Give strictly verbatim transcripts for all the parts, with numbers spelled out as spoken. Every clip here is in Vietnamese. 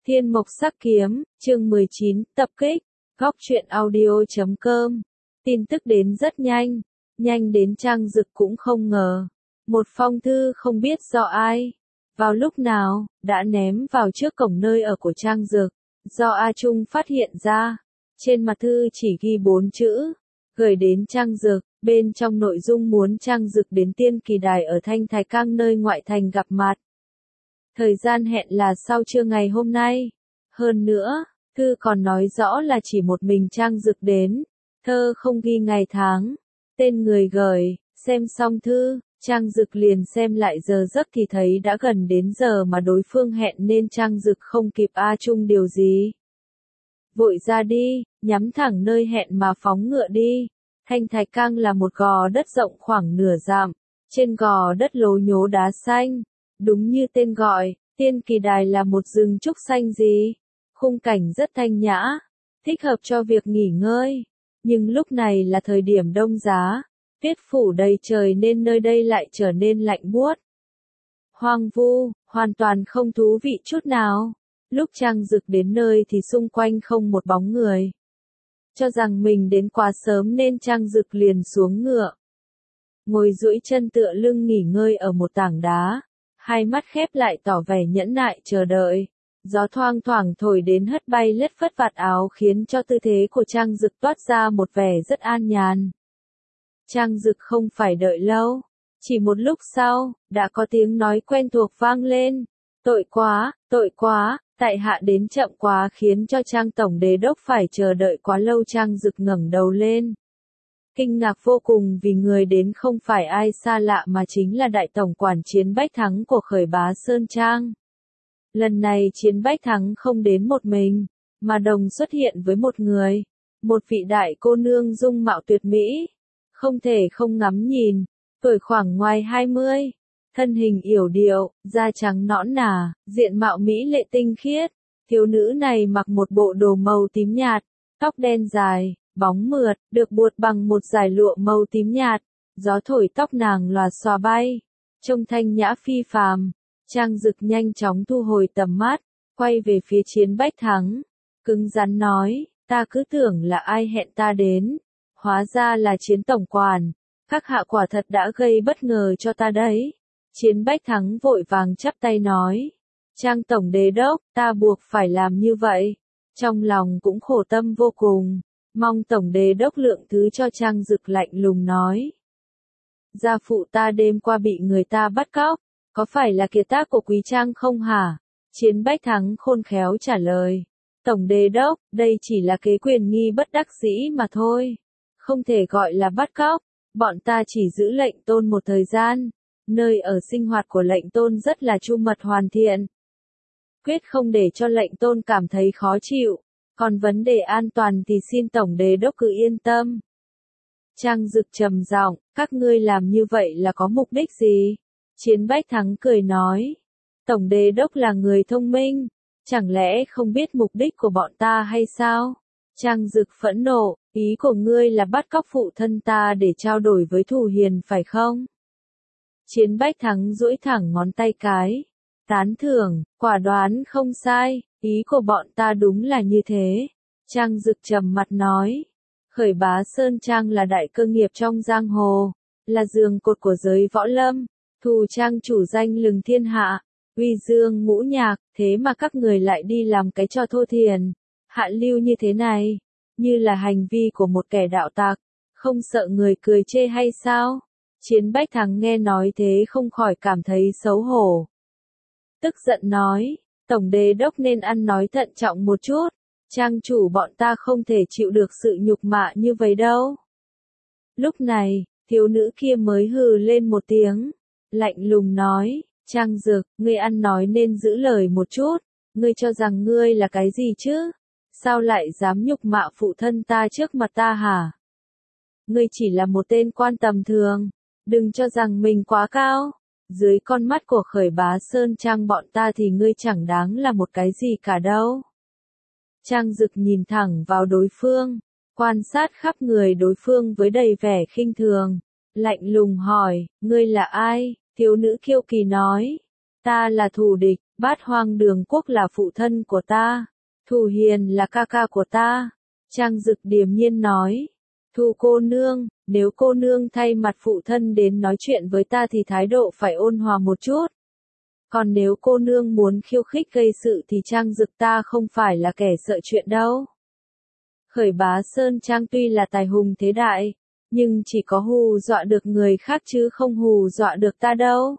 Thiên Mộc Sắc Kiếm, chương mười chín, tập kích, góc truyện audio chấm com. Tin tức đến rất nhanh, nhanh đến Trang Dực cũng không ngờ. Một phong thư không biết do ai, vào lúc nào, đã ném vào trước cổng nơi ở của Trang Dực. Do A Trung phát hiện ra, trên mặt thư chỉ ghi bốn chữ, gửi đến Trang Dực, bên trong nội dung muốn Trang Dực đến Tiên Kỳ Đài ở Thanh Thái Cang nơi ngoại thành gặp mặt. Thời gian hẹn là sau trưa ngày hôm nay. Hơn nữa, thư còn nói rõ là chỉ một mình Trang Dực đến. Thơ không ghi ngày tháng, tên người gửi. Xem xong thư, Trang Dực liền xem lại giờ giấc thì thấy đã gần đến giờ mà đối phương hẹn nên Trang Dực không kịp A Trung điều gì. Vội ra đi, nhắm thẳng nơi hẹn mà phóng ngựa đi. Thanh Thái Cang là một gò đất rộng khoảng nửa dặm. Trên gò đất lố nhố đá xanh. Đúng như tên gọi, Tiên Kỳ Đài là một rừng trúc xanh gì. Khung cảnh rất thanh nhã, thích hợp cho việc nghỉ ngơi. Nhưng lúc này là thời điểm đông giá, tuyết phủ đầy trời nên nơi đây lại trở nên lạnh buốt. Hoang vu, hoàn toàn không thú vị chút nào. Lúc Trang Dực đến nơi thì xung quanh không một bóng người. Cho rằng mình đến quá sớm nên Trang Dực liền xuống ngựa. Ngồi duỗi chân tựa lưng nghỉ ngơi ở một tảng đá. Hai mắt khép lại tỏ vẻ nhẫn nại chờ đợi. Gió thoang thoảng thổi đến hất bay lất phất vạt áo khiến cho tư thế của Trang Dực toát ra một vẻ rất an nhàn. Trang Dực không phải đợi lâu. Chỉ một lúc sau, đã có tiếng nói quen thuộc vang lên. Tội quá, tội quá, tại hạ đến chậm quá khiến cho Trang Tổng Đế Đốc phải chờ đợi quá lâu. Trang Dực ngẩng đầu lên. Kinh ngạc vô cùng vì người đến không phải ai xa lạ mà chính là Đại Tổng Quản Chiến Bách Thắng của Khởi Bá Sơn Trang. Lần này Chiến Bách Thắng không đến một mình, mà đồng xuất hiện với một người, một vị đại cô nương dung mạo tuyệt mỹ, không thể không ngắm nhìn, tuổi khoảng ngoài hai mươi, thân hình yểu điệu, da trắng nõn nà, diện mạo mỹ lệ tinh khiết. Thiếu nữ này mặc một bộ đồ màu tím nhạt, tóc đen dài, bóng mượt, được buộc bằng một dải lụa màu tím nhạt, gió thổi tóc nàng lòa xòa bay, trông thanh nhã phi phàm. Trang Dực nhanh chóng thu hồi tầm mắt, quay về phía Chiến Bách Thắng, cứng rắn nói, ta cứ tưởng là ai hẹn ta đến, hóa ra là Chiến Tổng Quản, các hạ quả thật đã gây bất ngờ cho ta đấy. Chiến Bách Thắng vội vàng chắp tay nói, Trang Tổng Đế Đốc, ta buộc phải làm như vậy, trong lòng cũng khổ tâm vô cùng. Mong Tổng Đế Đốc lượng thứ cho. Trang Dực lạnh lùng nói. Gia phụ ta đêm qua bị người ta bắt cóc, có phải là kiệt tác của Quý Trang không hả? Chiến Bách Thắng khôn khéo trả lời. Tổng Đế Đốc, đây chỉ là kế quyền nghi bất đắc dĩ mà thôi. Không thể gọi là bắt cóc, bọn ta chỉ giữ lệnh tôn một thời gian. Nơi ở sinh hoạt của lệnh tôn rất là chu mật hoàn thiện. Quyết không để cho lệnh tôn cảm thấy khó chịu. Còn vấn đề an toàn thì xin Tổng Đế Đốc cứ yên tâm. Trang Dực trầm giọng, các ngươi làm như vậy là có mục đích gì? Chiến Bách Thắng cười nói, Tổng Đế Đốc là người thông minh, chẳng lẽ không biết mục đích của bọn ta hay sao? Trang Dực phẫn nộ, ý của ngươi là bắt cóc phụ thân ta để trao đổi với Thù Hiền phải không? Chiến Bách Thắng duỗi thẳng ngón tay cái, tán thưởng, quả đoán không sai. Ý của bọn ta đúng là như thế. Trang Dực trầm mặt nói. Khởi Bá Sơn Trang là đại cơ nghiệp trong giang hồ, là giường cột của giới võ lâm. Thù Trang chủ danh lừng thiên hạ, uy dương ngũ nhạc, thế mà các người lại đi làm cái trò thô thiền, hạ lưu như thế này, như là hành vi của một kẻ đạo tặc, không sợ người cười chê hay sao? Chiến Bách Thắng nghe nói thế không khỏi cảm thấy xấu hổ. Tức giận nói. Tổng Đế Đốc nên ăn nói thận trọng một chút, trang chủ bọn ta không thể chịu được sự nhục mạ như vậy đâu. Lúc này, thiếu nữ kia mới hừ lên một tiếng, lạnh lùng nói, Trang Dực, ngươi ăn nói nên giữ lời một chút, ngươi cho rằng ngươi là cái gì chứ? Sao lại dám nhục mạ phụ thân ta trước mặt ta hả? Ngươi chỉ là một tên quan tầm thường, đừng cho rằng mình quá cao. Dưới con mắt của Khởi Bá Sơn Trang bọn ta thì ngươi chẳng đáng là một cái gì cả đâu. Trang Dực nhìn thẳng vào đối phương, quan sát khắp người đối phương với đầy vẻ khinh thường, lạnh lùng hỏi, ngươi là ai? Thiếu nữ kiêu kỳ nói, ta là thù địch, Bát Hoang Đường Quốc là phụ thân của ta. Thù Hiền là ca ca của ta. Trang Dực điềm nhiên nói. Thù cô nương, nếu cô nương thay mặt phụ thân đến nói chuyện với ta thì thái độ phải ôn hòa một chút. Còn nếu cô nương muốn khiêu khích gây sự thì Trang Dực ta không phải là kẻ sợ chuyện đâu. Khởi Bá Sơn Trang tuy là tài hùng thế đại, nhưng chỉ có hù dọa được người khác chứ không hù dọa được ta đâu.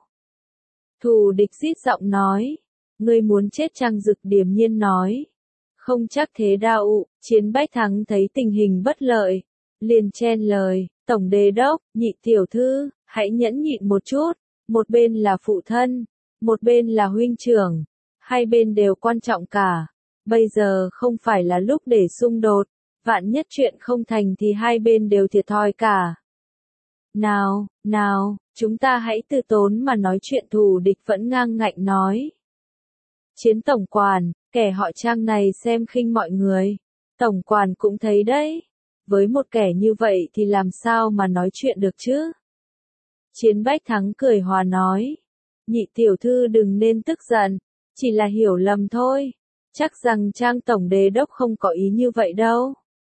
Thù Địch rít giọng nói. Ngươi muốn chết? Trang Dực điềm nhiên nói. Không chắc thế đâu. Chiến Bách Thắng thấy tình hình bất lợi, liền chen lời. Tổng Đế Đốc, Nhị tiểu thư, hãy nhẫn nhịn một chút. Một bên là phụ thân, một bên là huynh trưởng. Hai bên đều quan trọng cả. Bây giờ không phải là lúc để xung đột. Vạn nhất chuyện không thành thì hai bên đều thiệt thòi cả. Nào, nào, chúng ta hãy từ tốn mà nói chuyện. Thù Địch vẫn ngang ngạnh nói. Chiến tổng quản, kẻ họ Trang này xem khinh mọi người. Tổng quản cũng thấy đấy. Với một kẻ như vậy thì làm sao mà nói chuyện được chứ? Chiến Bách Thắng cười hòa nói. Nhị tiểu thư đừng nên tức giận, chỉ là hiểu lầm thôi. Chắc rằng Trang Tổng Đế Đốc không có ý như vậy đâu.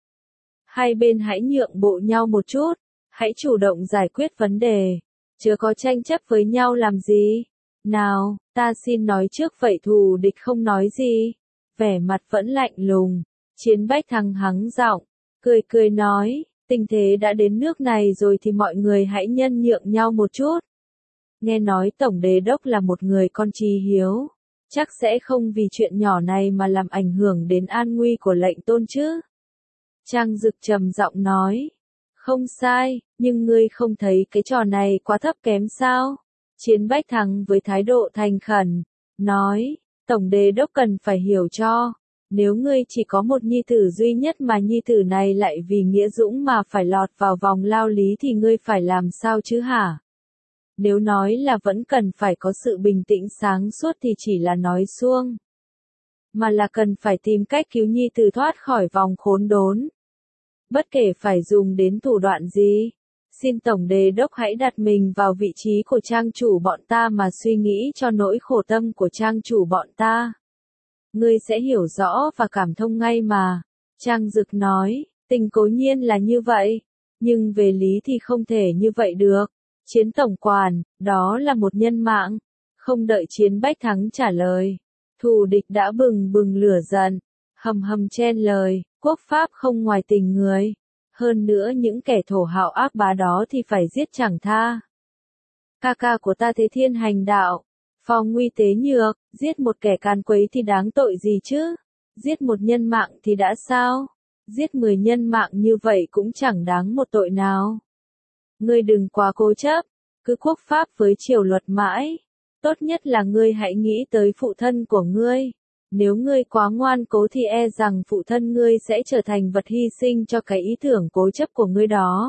Hai bên hãy nhượng bộ nhau một chút, hãy chủ động giải quyết vấn đề, chớ có tranh chấp với nhau làm gì. Nào, ta xin nói trước vậy. Thù Địch không nói gì, vẻ mặt vẫn lạnh lùng. Chiến Bách Thắng hắng giọng, cười cười nói, tình thế đã đến nước này rồi thì mọi người hãy nhân nhượng nhau một chút. Nghe nói Tổng Đế Đốc là một người con tri hiếu, chắc sẽ không vì chuyện nhỏ này mà làm ảnh hưởng đến an nguy của lệnh tôn chứ. Trang Dực trầm giọng nói, không sai, nhưng ngươi không thấy cái trò này quá thấp kém sao? Chiến Bách Thắng với thái độ thành khẩn, nói, Tổng Đế Đốc cần phải hiểu cho, nếu ngươi chỉ có một nhi tử duy nhất mà nhi tử này lại vì nghĩa dũng mà phải lọt vào vòng lao lý thì ngươi phải làm sao chứ hả? Nếu nói là vẫn cần phải có sự bình tĩnh sáng suốt thì chỉ là nói suông, mà là cần phải tìm cách cứu nhi tử thoát khỏi vòng khốn đốn. Bất kể phải dùng đến thủ đoạn gì, xin Tổng Đế Đốc hãy đặt mình vào vị trí của trang chủ bọn ta mà suy nghĩ cho nỗi khổ tâm của trang chủ bọn ta. Ngươi sẽ hiểu rõ và cảm thông ngay mà. Trang Dực nói, tình cố nhiên là như vậy, nhưng về lý thì không thể như vậy được. Chiến tổng quản, đó là một nhân mạng. Không đợi Chiến Bách Thắng trả lời, Thù Địch đã bừng bừng lửa giận, hầm hầm chen lời, quốc pháp không ngoài tình người. Hơn nữa những kẻ thổ hào ác bá đó thì phải giết chẳng tha. Ca ca của ta Thế Thiên hành đạo, Phong Nguy Tế Nhược, giết một kẻ can quấy thì đáng tội gì chứ? Giết một nhân mạng thì đã sao? Giết mười nhân mạng như vậy cũng chẳng đáng một tội nào. Ngươi đừng quá cố chấp, cứ quốc pháp với triều luật mãi. Tốt nhất là ngươi hãy nghĩ tới phụ thân của ngươi. Nếu ngươi quá ngoan cố thì e rằng phụ thân ngươi sẽ trở thành vật hy sinh cho cái ý tưởng cố chấp của ngươi đó.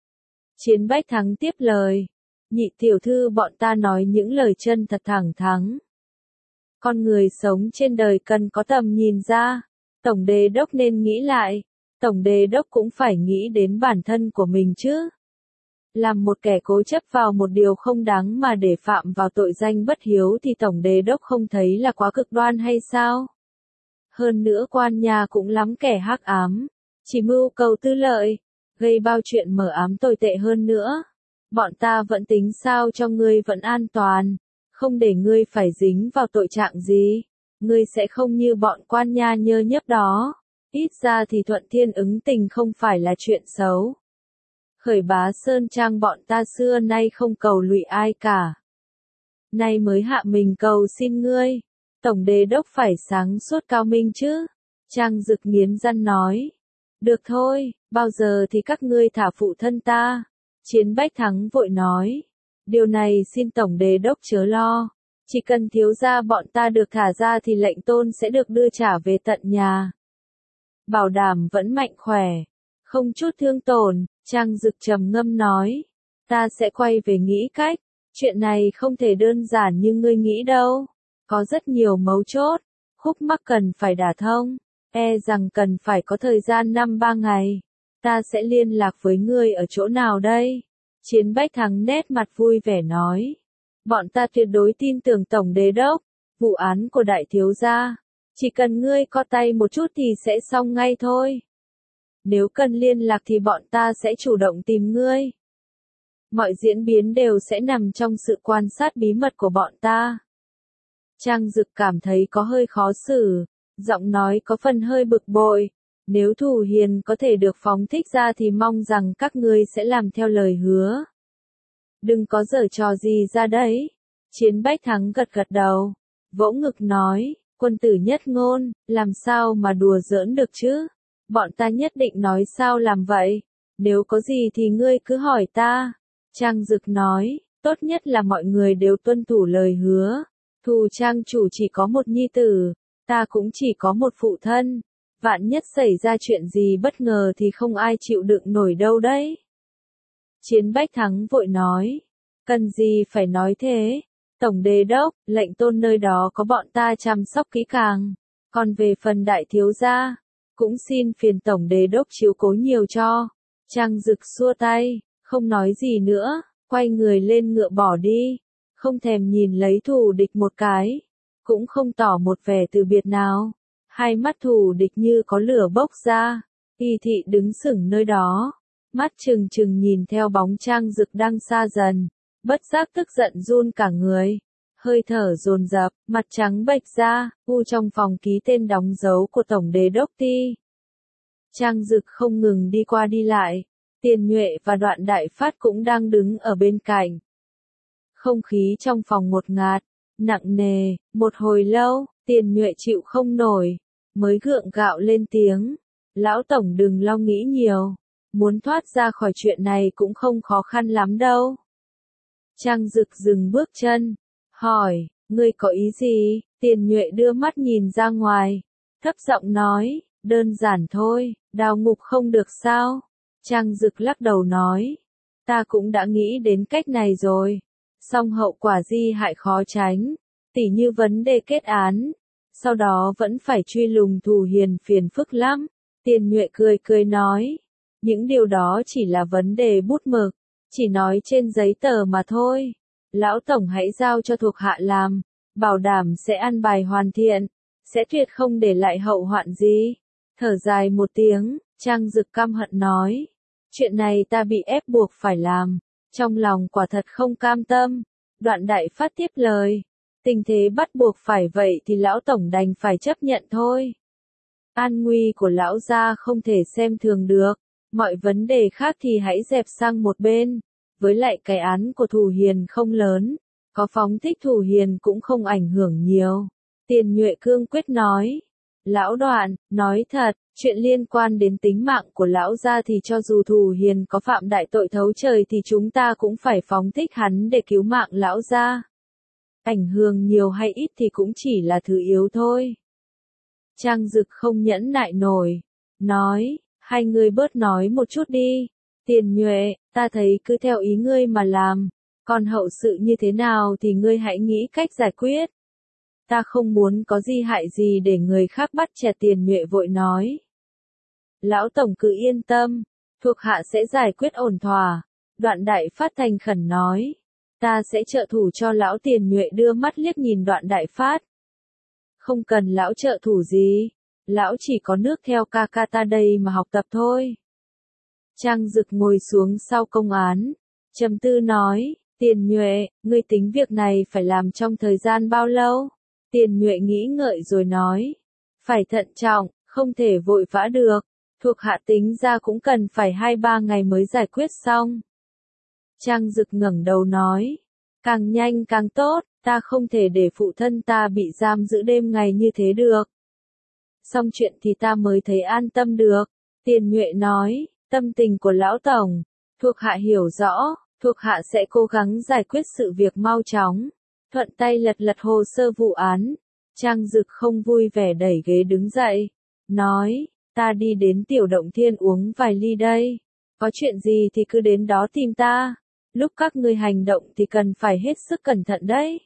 Chiến Bách Thắng tiếp lời. Nhị tiểu thư bọn ta nói những lời chân thật thẳng thắn. Con người sống trên đời cần có tầm nhìn ra. Tổng Đế Đốc nên nghĩ lại. Tổng Đế Đốc cũng phải nghĩ đến bản thân của mình chứ. Làm một kẻ cố chấp vào một điều không đáng mà để phạm vào tội danh bất hiếu thì Tổng Đế Đốc không thấy là quá cực đoan hay sao? Hơn nữa quan nhà cũng lắm kẻ hắc ám, chỉ mưu cầu tư lợi, gây bao chuyện mờ ám tồi tệ hơn nữa. Bọn ta vẫn tính sao cho ngươi vẫn an toàn, không để ngươi phải dính vào tội trạng gì. Ngươi sẽ không như bọn quan nha nhơ nhớp đó. Ít ra thì thuận thiên ứng tình không phải là chuyện xấu. Khởi Bá Sơn Trang bọn ta xưa nay không cầu lụy ai cả. Nay mới hạ mình cầu xin ngươi. Tổng Đế Đốc phải sáng suốt cao minh chứ. Trang Dực nghiến răng nói. Được thôi, bao giờ thì các ngươi thả phụ thân ta? Chiến Bách Thắng vội nói. Điều này xin Tổng Đế Đốc chớ lo. Chỉ cần thiếu gia bọn ta được thả ra thì lệnh tôn sẽ được đưa trả về tận nhà. Bảo đảm vẫn mạnh khỏe, không chút thương tổn. Trang Dực trầm ngâm nói. Ta sẽ quay về nghĩ cách. Chuyện này không thể đơn giản như ngươi nghĩ đâu. Có rất nhiều mấu chốt, khúc mắc cần phải đả thông. E rằng cần phải có thời gian năm ba ngày. Ta sẽ liên lạc với ngươi ở chỗ nào đây? Chiến Bách Thắng nét mặt vui vẻ nói. Bọn ta tuyệt đối tin tưởng Tổng Đế Đốc. vụ án của đại thiếu gia. Chỉ cần ngươi co tay một chút thì sẽ xong ngay thôi. Nếu cần liên lạc thì bọn ta sẽ chủ động tìm ngươi. Mọi diễn biến đều sẽ nằm trong sự quan sát bí mật của bọn ta. Trang Dực cảm thấy có hơi khó xử, giọng nói có phần hơi bực bội. Nếu Thù Hiền có thể được phóng thích ra thì mong rằng các ngươi sẽ làm theo lời hứa. Đừng có giở trò gì ra đấy. Chiến Bách Thắng gật gật đầu, vỗ ngực nói, quân tử nhất ngôn, làm sao mà đùa giỡn được chứ? Bọn ta nhất định nói sao làm vậy. Nếu có gì thì ngươi cứ hỏi ta. Trang Dực nói, tốt nhất là mọi người đều tuân thủ lời hứa. Thù Trang chủ chỉ có một nhi tử, ta cũng chỉ có một phụ thân. Vạn nhất xảy ra chuyện gì bất ngờ thì không ai chịu đựng nổi đâu đấy. Chiến Bách Thắng vội nói, cần gì phải nói thế. Tổng đế đốc, lệnh tôn nơi đó có bọn ta chăm sóc kỹ càng. Còn về phần đại thiếu gia, cũng xin phiền tổng đế đốc chiếu cố nhiều cho. Trang Dực xua tay, không nói gì nữa, quay người lên ngựa bỏ đi. Không thèm nhìn lấy thù địch một cái, cũng không tỏ một vẻ từ biệt nào. Hai mắt thù địch như có lửa bốc ra, Y thị đứng sững nơi đó, mắt trừng trừng nhìn theo bóng Trang Dực đang xa dần, bất giác tức giận run cả người, hơi thở dồn dập, mặt trắng bệch ra, u trong phòng ký tên đóng dấu của tổng đế đốc Ti. Trang Dực không ngừng đi qua đi lại, Tiền Nhuệ và Đoạn Đại Phát cũng đang đứng ở bên cạnh. Không khí trong phòng ngột ngạt, nặng nề, một hồi lâu, Tiền Nhuệ chịu không nổi, mới gượng gạo lên tiếng, lão tổng đừng lo nghĩ nhiều, muốn thoát ra khỏi chuyện này cũng không khó khăn lắm đâu. Trang Dực dừng bước chân, hỏi, ngươi có ý gì? Tiền Nhuệ đưa mắt nhìn ra ngoài, thấp giọng nói, đơn giản thôi, đào ngục không được sao? Trang Dực lắc đầu nói, ta cũng đã nghĩ đến cách này rồi, song hậu quả di hại khó tránh, tỉ như vấn đề kết án, sau đó vẫn phải truy lùng Thù Hiền phiền phức lắm. Tiền Nhuệ cười cười nói, những điều đó chỉ là vấn đề bút mực, chỉ nói trên giấy tờ mà thôi. Lão tổng hãy giao cho thuộc hạ làm, bảo đảm sẽ ăn bài hoàn thiện, sẽ tuyệt không để lại hậu hoạn gì. Thở dài một tiếng, Trang Dực căm hận nói, chuyện này ta bị ép buộc phải làm, trong lòng quả thật không cam tâm. Đoạn Đại Phát tiếp lời, tình thế bắt buộc phải vậy thì lão tổng đành phải chấp nhận thôi. An nguy của lão gia không thể xem thường được, mọi vấn đề khác thì hãy dẹp sang một bên. Với lại cái án của Thù Hiền không lớn, có phóng thích Thù Hiền cũng không ảnh hưởng nhiều. Tiền Nhuệ cương quyết nói, lão Đoạn, nói thật, chuyện liên quan đến tính mạng của lão gia thì cho dù Thù Hiền có phạm đại tội thấu trời thì chúng ta cũng phải phóng thích hắn để cứu mạng lão gia. Ảnh hưởng nhiều hay ít thì cũng chỉ là thứ yếu thôi. Trang Dực không nhẫn nại nổi, nói, hai người bớt nói một chút đi. Tiền Nhuệ, ta thấy cứ theo ý ngươi mà làm, còn hậu sự như thế nào thì ngươi hãy nghĩ cách giải quyết. Ta không muốn có gì hại gì để người khác bắt chẹt. Tiền Nhuệ vội nói. Lão tổng cứ yên tâm, thuộc hạ sẽ giải quyết ổn thỏa. Đoạn Đại Phát thành khẩn nói, ta sẽ trợ thủ cho lão. Tiền Nhuệ đưa mắt liếc nhìn Đoạn Đại Phát. Không cần lão trợ thủ gì, lão chỉ có nước theo ca ca ta đây mà học tập thôi. Trang Dực ngồi xuống sau công án, trầm tư nói, Tiền Nhuệ, ngươi tính việc này phải làm trong thời gian bao lâu? Tiền Nhuệ nghĩ ngợi rồi nói, phải thận trọng, không thể vội vã được, thuộc hạ tính ra cũng cần phải hai ba ngày mới giải quyết xong. Trang Dực ngẩng đầu nói, càng nhanh càng tốt, ta không thể để phụ thân ta bị giam giữ đêm ngày như thế được. Xong chuyện thì ta mới thấy an tâm được. Tiền Nhuệ nói, tâm tình của lão tổng, thuộc hạ hiểu rõ, thuộc hạ sẽ cố gắng giải quyết sự việc mau chóng. Thuận tay lật lật hồ sơ vụ án, Trang Dực không vui vẻ đẩy ghế đứng dậy, nói, ta đi đến Tiểu Động Thiên uống vài ly đây, có chuyện gì thì cứ đến đó tìm ta, lúc các ngươi hành động thì cần phải hết sức cẩn thận đấy.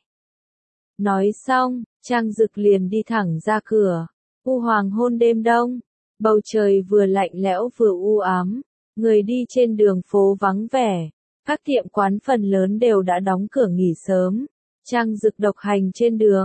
Nói xong, Trang Dực liền đi thẳng ra cửa. U hoàng hôn đêm đông, bầu trời vừa lạnh lẽo vừa u ám, người đi trên đường phố vắng vẻ, các tiệm quán phần lớn đều đã đóng cửa nghỉ sớm. Trang Dực độc hành trên đường,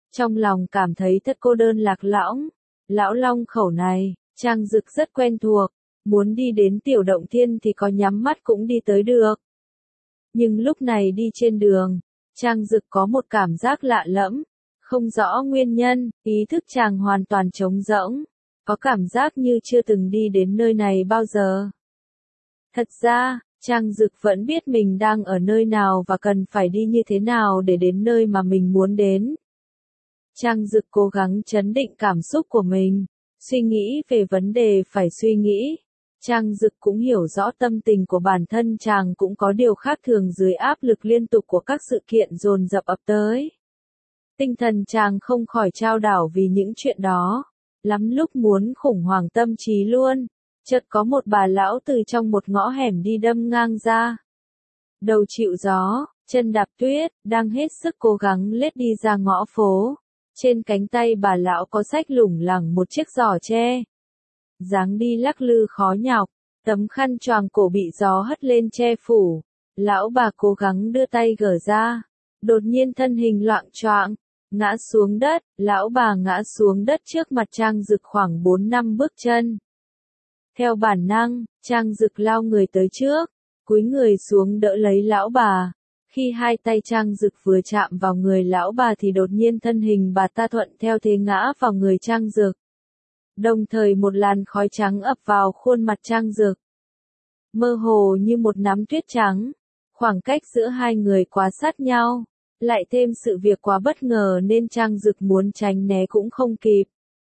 Trong lòng cảm thấy thật cô đơn lạc lõng. Lão Long khẩu này, Trang Dực rất quen thuộc, muốn đi đến Tiểu Động Thiên thì có nhắm mắt cũng đi tới được. Nhưng lúc này đi trên đường, Trang Dực có một cảm giác lạ lẫm, không rõ nguyên nhân, ý thức chàng hoàn toàn trống rỗng, có cảm giác như chưa từng đi đến nơi này bao giờ. Thật ra, Trang Dực vẫn biết mình đang ở nơi nào và cần phải đi như thế nào để đến nơi mà mình muốn đến. Trang Dực cố gắng trấn định cảm xúc của mình, suy nghĩ về vấn đề phải suy nghĩ. Trang Dực cũng hiểu rõ tâm tình của bản thân chàng cũng có điều khác thường dưới áp lực liên tục của các sự kiện dồn dập ập tới. Tinh thần chàng không khỏi chao đảo vì những chuyện đó, lắm lúc muốn khủng hoảng tâm trí luôn. Chợt có một bà lão từ trong một ngõ hẻm đi đâm ngang ra. Đầu chịu gió, chân đạp tuyết, đang hết sức cố gắng lết đi ra ngõ phố. Trên cánh tay bà lão có xách lủng lẳng một chiếc giỏ tre. Dáng đi lắc lư khó nhọc, tấm khăn choàng cổ bị gió hất lên che phủ. Lão bà cố gắng đưa tay gỡ ra. Đột nhiên thân hình loạng choạng, ngã xuống đất. Lão bà ngã xuống đất trước mặt Trang Dực khoảng bốn năm bước chân. Theo bản năng, Trang Dực lao người tới trước, cúi người xuống đỡ lấy lão bà. Khi hai tay Trang Dực vừa chạm vào người lão bà thì đột nhiên thân hình bà ta thuận theo thế ngã vào người Trang Dực. Đồng thời một làn khói trắng ập vào khuôn mặt Trang Dực. Mơ hồ như một nắm tuyết trắng, khoảng cách giữa hai người quá sát nhau, lại thêm sự việc quá bất ngờ nên Trang Dực muốn tránh né cũng không kịp.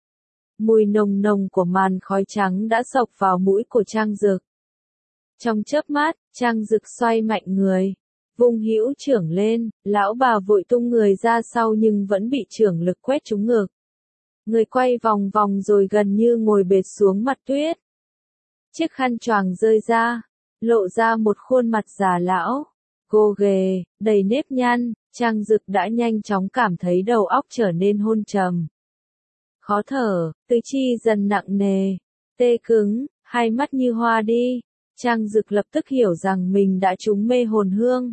Mùi nồng nồng của màn khói trắng đã xộc vào mũi của Trang Dực. Trong chớp mắt, Trang Dực xoay mạnh người, vung hữu chưởng lên, lão bà vội tung người ra sau nhưng vẫn bị chưởng lực quét trúng ngực. Người quay vòng vòng rồi gần như ngồi bệt xuống mặt tuyết. Chiếc khăn choàng rơi ra, lộ ra một khuôn mặt già lão, gồ ghề, đầy nếp nhăn. Trang Dực đã nhanh chóng cảm thấy đầu óc trở nên hôn trầm. Khó thở, tứ chi dần nặng nề, tê cứng, hai mắt như hoa đi. Trang Dực lập tức hiểu rằng mình đã trúng mê hồn hương.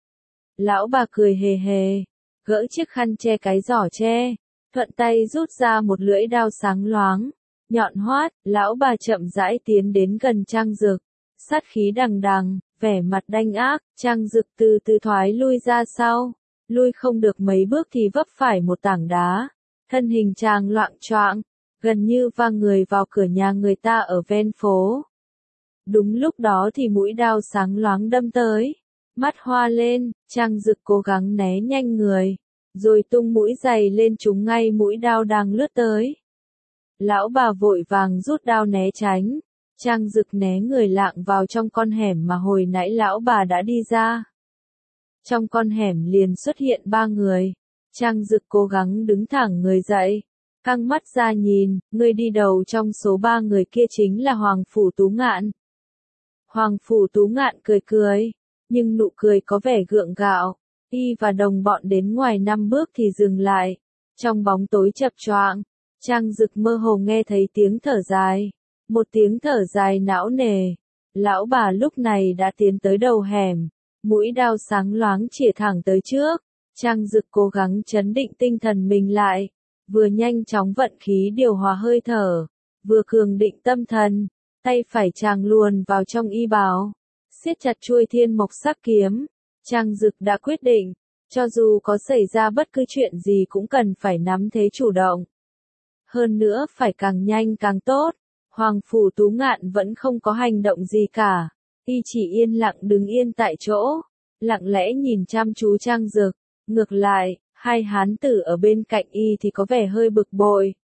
Lão bà cười hề hề, gỡ chiếc khăn che cái giỏ tre, thuận tay rút ra một lưỡi đao sáng loáng, nhọn hoắt. Lão bà chậm rãi tiến đến gần Trang Dực, sát khí đằng đằng, vẻ mặt đanh ác. Trang Dực từ từ thoái lui ra sau, lui không được mấy bước thì vấp phải một tảng đá. Thân hình chàng loạng choạng, gần như va người vào cửa nhà người ta ở ven phố. Đúng lúc đó thì mũi đao sáng loáng đâm tới. Mắt hoa lên, Trang Dực cố gắng né nhanh người, rồi tung mũi giày lên trúng ngay mũi đao đang lướt tới. Lão bà vội vàng rút đao né tránh. Trang Dực né người lạng vào trong con hẻm mà hồi nãy lão bà đã đi ra. Trong con hẻm liền xuất hiện ba người. Trang Dực cố gắng đứng thẳng người dậy, căng mắt ra nhìn. Người đi đầu trong số ba người kia chính là Hoàng Phủ Tú Ngạn. Hoàng Phủ Tú Ngạn cười cười, nhưng nụ cười có vẻ gượng gạo. Y và đồng bọn đến ngoài năm bước thì dừng lại. Trong bóng tối chập choạng, Trang Dực mơ hồ nghe thấy tiếng thở dài. Một tiếng thở dài não nề. Lão bà lúc này đã tiến tới đầu hẻm, mũi đao sáng loáng chĩa thẳng tới trước. Trang Dực cố gắng trấn định tinh thần mình lại, vừa nhanh chóng vận khí điều hòa hơi thở, vừa cường định tâm thần. Tay phải chàng luồn vào trong y bào, siết chặt chuôi thiên mộc sắc kiếm. Trang Dực đã quyết định, cho dù có xảy ra bất cứ chuyện gì cũng cần phải nắm thế chủ động. Hơn nữa phải càng nhanh càng tốt. Hoàng Phủ Tú Ngạn vẫn không có hành động gì cả. Y chỉ yên lặng đứng yên tại chỗ, lặng lẽ nhìn chăm chú Trang Dực. Ngược lại, hai hán tử ở bên cạnh y thì có vẻ hơi bực bội.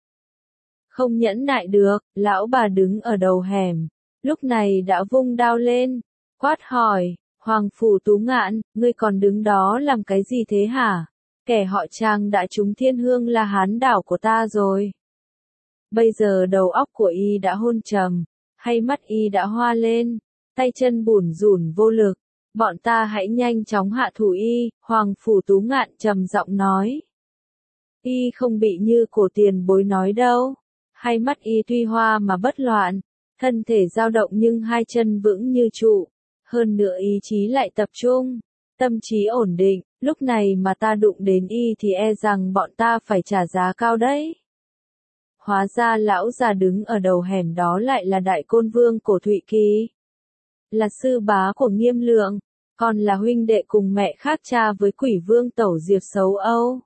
Không nhẫn nại được, lão bà đứng ở đầu hẻm, lúc này đã vung đao lên, quát hỏi, Hoàng Phủ Tú Ngạn, ngươi còn đứng đó làm cái gì thế hả? Kẻ họ Trang đã trúng thiên hương là hán đảo của ta rồi. Bây giờ đầu óc của y đã hôn trầm, hay mắt y đã hoa lên, tay chân bủn rủn vô lực. Bọn ta hãy nhanh chóng hạ thủ y, Hoàng Phủ Tú Ngạn trầm giọng nói. Y không bị như cổ tiền bối nói đâu. Hai mắt y tuy hoa mà bất loạn, thân thể dao động nhưng hai chân vững như trụ. Hơn nữa ý chí lại tập trung, tâm trí ổn định. Lúc này mà ta đụng đến y thì e rằng bọn ta phải trả giá cao đấy. Hóa ra lão già đứng ở đầu hẻm đó lại là đại côn vương Cổ Thụy Kỳ. Là sư bá của Nghiêm Lượng, còn là huynh đệ cùng mẹ khác cha với quỷ vương tẩu Diệp Sấu Âu.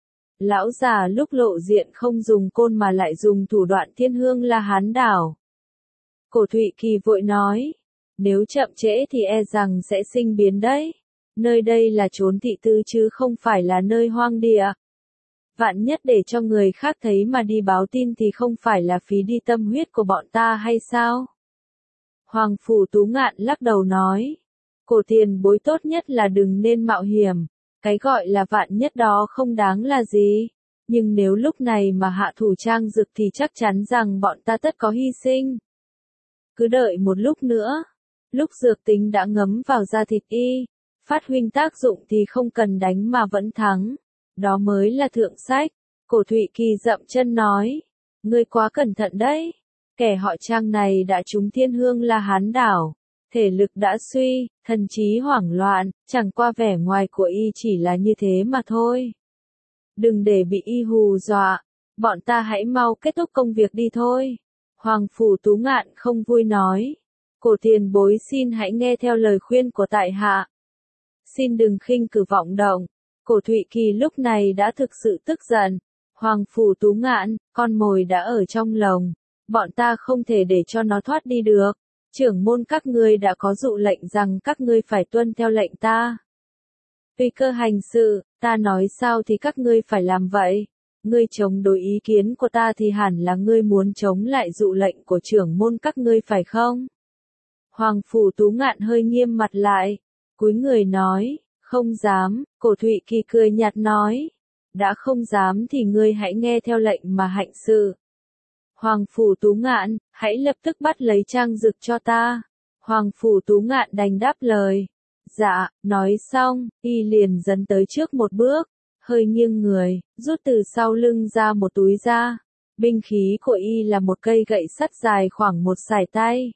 Lão già lúc lộ diện không dùng côn mà lại dùng thủ đoạn thiên hương La Hán đảo. Cổ Thụy Kỳ vội nói, nếu chậm trễ thì e rằng sẽ sinh biến đấy. Nơi đây là chốn thị tư chứ không phải là nơi hoang địa. Vạn nhất để cho người khác thấy mà đi báo tin thì không phải là phí đi tâm huyết của bọn ta hay sao? Hoàng Phủ Tú Ngạn lắc đầu nói, Cổ tiền bối tốt nhất là đừng nên mạo hiểm, cái gọi là vạn nhất đó không đáng là gì, nhưng nếu lúc này mà hạ thủ Trang Dực thì chắc chắn rằng bọn ta tất có hy sinh. Cứ đợi một lúc nữa, lúc dược tính đã ngấm vào da thịt y, phát huynh tác dụng thì không cần đánh mà vẫn thắng, đó mới là thượng sách. Cổ Thụy Kỳ dậm chân nói, ngươi quá cẩn thận đấy, kẻ họ Trang này đã trúng thiên hương La Hán đảo, thể lực đã suy, thần trí hoảng loạn, chẳng qua vẻ ngoài của y chỉ là như thế mà thôi. Đừng để bị y hù dọa, bọn ta hãy mau kết thúc công việc đi thôi. Hoàng Phủ Tú Ngạn không vui nói, Cổ tiền bối xin hãy nghe theo lời khuyên của tại hạ. Xin đừng khinh cử vọng động. Cổ Thụy Kỳ lúc này đã thực sự tức giận. Hoàng Phủ Tú Ngạn, con mồi đã ở trong lồng, bọn ta không thể để cho nó thoát đi được. Trưởng môn các ngươi đã có dụ lệnh rằng các ngươi phải tuân theo lệnh ta. Tùy cơ hành sự, ta nói sao thì các ngươi phải làm vậy. Ngươi chống đối ý kiến của ta thì hẳn là ngươi muốn chống lại dụ lệnh của trưởng môn các ngươi phải không? Hoàng Phủ Tú Ngạn hơi nghiêm mặt lại, cúi người nói, không dám. Cổ Thụy Kỳ cười nhạt nói, đã không dám thì ngươi hãy nghe theo lệnh mà hạnh sự. Hoàng Phủ Tú Ngạn, hãy lập tức bắt lấy Trang Dực cho ta. Hoàng Phủ Tú Ngạn đành đáp lời. Dạ, nói xong, y liền dấn tới trước một bước, hơi nghiêng người, rút từ sau lưng ra một túi da. Binh khí của y là một cây gậy sắt dài khoảng một sải tay.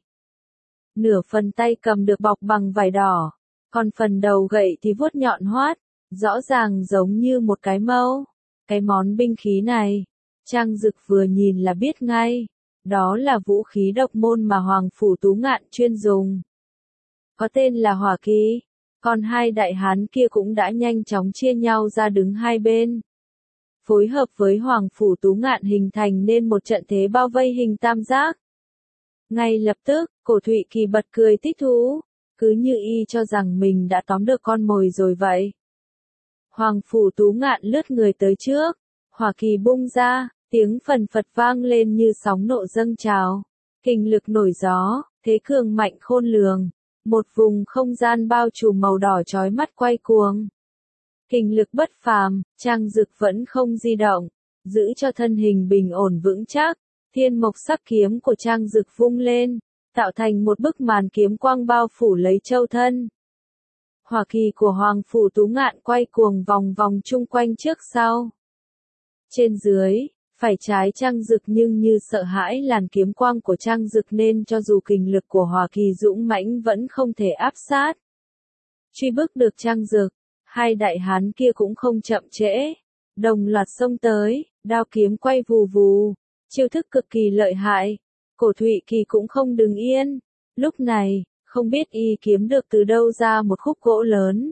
Nửa phần tay cầm được bọc bằng vải đỏ, còn phần đầu gậy thì vuốt nhọn hoắt, rõ ràng giống như một cái mâu. Cái món binh khí này, Trang Dực vừa nhìn là biết ngay, đó là vũ khí độc môn mà Hoàng Phủ Tú Ngạn chuyên dùng. Có tên là Hỏa Kỳ, còn hai đại hán kia cũng đã nhanh chóng chia nhau ra đứng hai bên. Phối hợp với Hoàng Phủ Tú Ngạn hình thành nên một trận thế bao vây hình tam giác. Ngay lập tức, Cổ Thụy Kỳ bật cười thích thú, cứ như y cho rằng mình đã tóm được con mồi rồi vậy. Hoàng Phủ Tú Ngạn lướt người tới trước, hỏa kỳ bung ra, tiếng phần phật vang lên như sóng nộ dâng trào, kình lực nổi gió, thế cường mạnh khôn lường, một vùng không gian bao trùm màu đỏ chói mắt quay cuồng. Kình lực bất phàm, Trang Dực vẫn không di động, giữ cho thân hình bình ổn vững chắc, thiên mộc sắc kiếm của Trang Dực vung lên, tạo thành một bức màn kiếm quang bao phủ lấy châu thân. Hỏa kỳ của Hoàng Phủ Tú Ngạn quay cuồng vòng vòng chung quanh trước sau. Trên dưới, phải trái Trang Dực nhưng như sợ hãi làn kiếm quang của Trang Dực nên cho dù kình lực của Hỏa kỳ dũng mãnh vẫn không thể áp sát. Truy bức được Trang Dực, hai đại hán kia cũng không chậm trễ, đồng loạt xông tới, đao kiếm quay vù vù, chiêu thức cực kỳ lợi hại. Cổ Thụy Kỳ cũng không đứng yên, lúc này, không biết y kiếm được từ đâu ra một khúc gỗ lớn.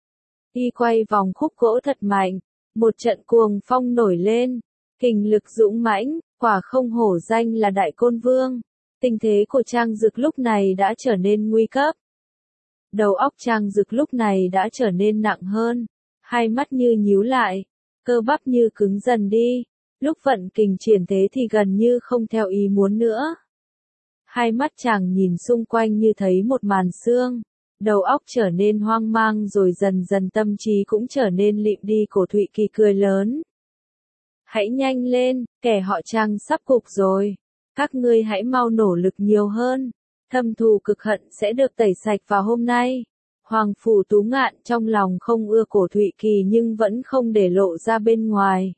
Y quay vòng khúc gỗ thật mạnh, một trận cuồng phong nổi lên, kình lực dũng mãnh, quả không hổ danh là đại côn vương. Tình thế của Trang Dực lúc này đã trở nên nguy cấp. Đầu óc Trang Dực lúc này đã trở nên nặng hơn, hai mắt như nhíu lại, cơ bắp như cứng dần đi, lúc vận kình triển thế thì gần như không theo ý muốn nữa. Hai mắt chàng nhìn xung quanh như thấy một màn sương, đầu óc trở nên hoang mang rồi dần dần tâm trí cũng trở nên lịm đi. Cổ Thụy Kỳ cười lớn. Hãy nhanh lên, kẻ họ Trang sắp cục rồi. Các ngươi hãy mau nỗ lực nhiều hơn. Thâm thù cực hận sẽ được tẩy sạch vào hôm nay. Hoàng Phủ Tú Ngạn trong lòng không ưa Cổ Thụy Kỳ nhưng vẫn không để lộ ra bên ngoài.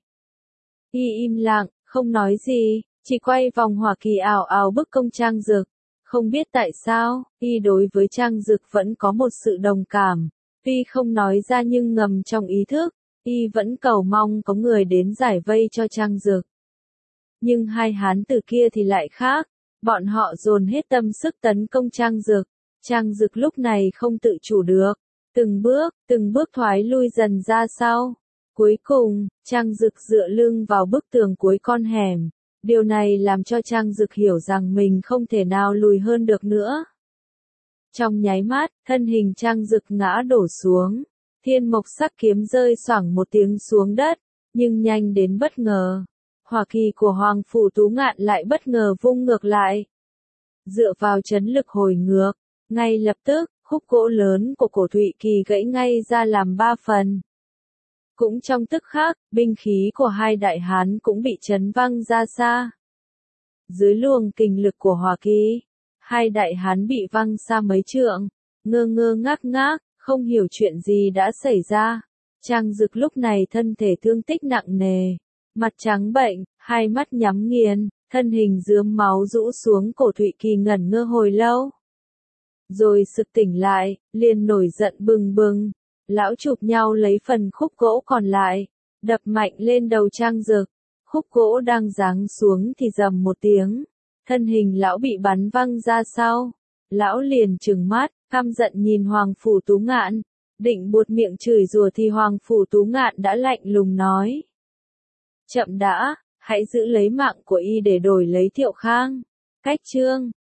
Y im lặng, không nói gì, chỉ quay vòng hỏa kỳ ảo ảo bức công Trang Dực. Không biết tại sao, y đối với Trang Dực vẫn có một sự đồng cảm. Tuy không nói ra nhưng ngầm trong ý thức, y vẫn cầu mong có người đến giải vây cho Trang Dực. Nhưng hai hán tử kia thì lại khác, bọn họ dồn hết tâm sức tấn công Trang Dực. Trang Dực lúc này không tự chủ được, từng bước, từng bước thoái lui dần ra sau. Cuối cùng, Trang Dực dựa lưng vào bức tường cuối con hẻm. Điều này làm cho Trang Dực hiểu rằng mình không thể nào lùi hơn được nữa. Trong nháy mắt, thân hình Trang Dực ngã đổ xuống. Thiên mộc sắc kiếm rơi xoảng một tiếng xuống đất, nhưng nhanh đến bất ngờ. Hỏa kỳ của Hoàng Phủ Tú Ngạn lại bất ngờ vung ngược lại. Dựa vào chấn lực hồi ngược, ngay lập tức, khúc gỗ lớn của cổ Thụy Kỳ gãy ngay ra làm ba phần. Cũng trong tức khắc, binh khí của hai đại hán cũng bị chấn văng ra xa. Dưới luồng kình lực của hỏa kỳ, hai đại hán bị văng xa mấy trượng, ngơ ngơ ngác ngác, không hiểu chuyện gì đã xảy ra. Trang Dực lúc này thân thể thương tích nặng nề, mặt trắng bệnh, hai mắt nhắm nghiền, thân hình rướm máu rũ xuống cổ Thụy Kỳ ngẩn ngơ hồi lâu. Rồi sực tỉnh lại, liền nổi giận bừng bừng. Lão chụp nhau lấy phần khúc gỗ còn lại, đập mạnh lên đầu Trang Dực. Khúc gỗ đang giáng xuống thì rầm một tiếng, thân hình lão bị bắn văng ra sau. Lão liền trừng mắt, căm giận nhìn Hoàng Phủ Tú Ngạn, định buột miệng chửi rủa thì Hoàng Phủ Tú Ngạn đã lạnh lùng nói: "Chậm đã, hãy giữ lấy mạng của y để đổi lấy Thiệu Khang." Cách chương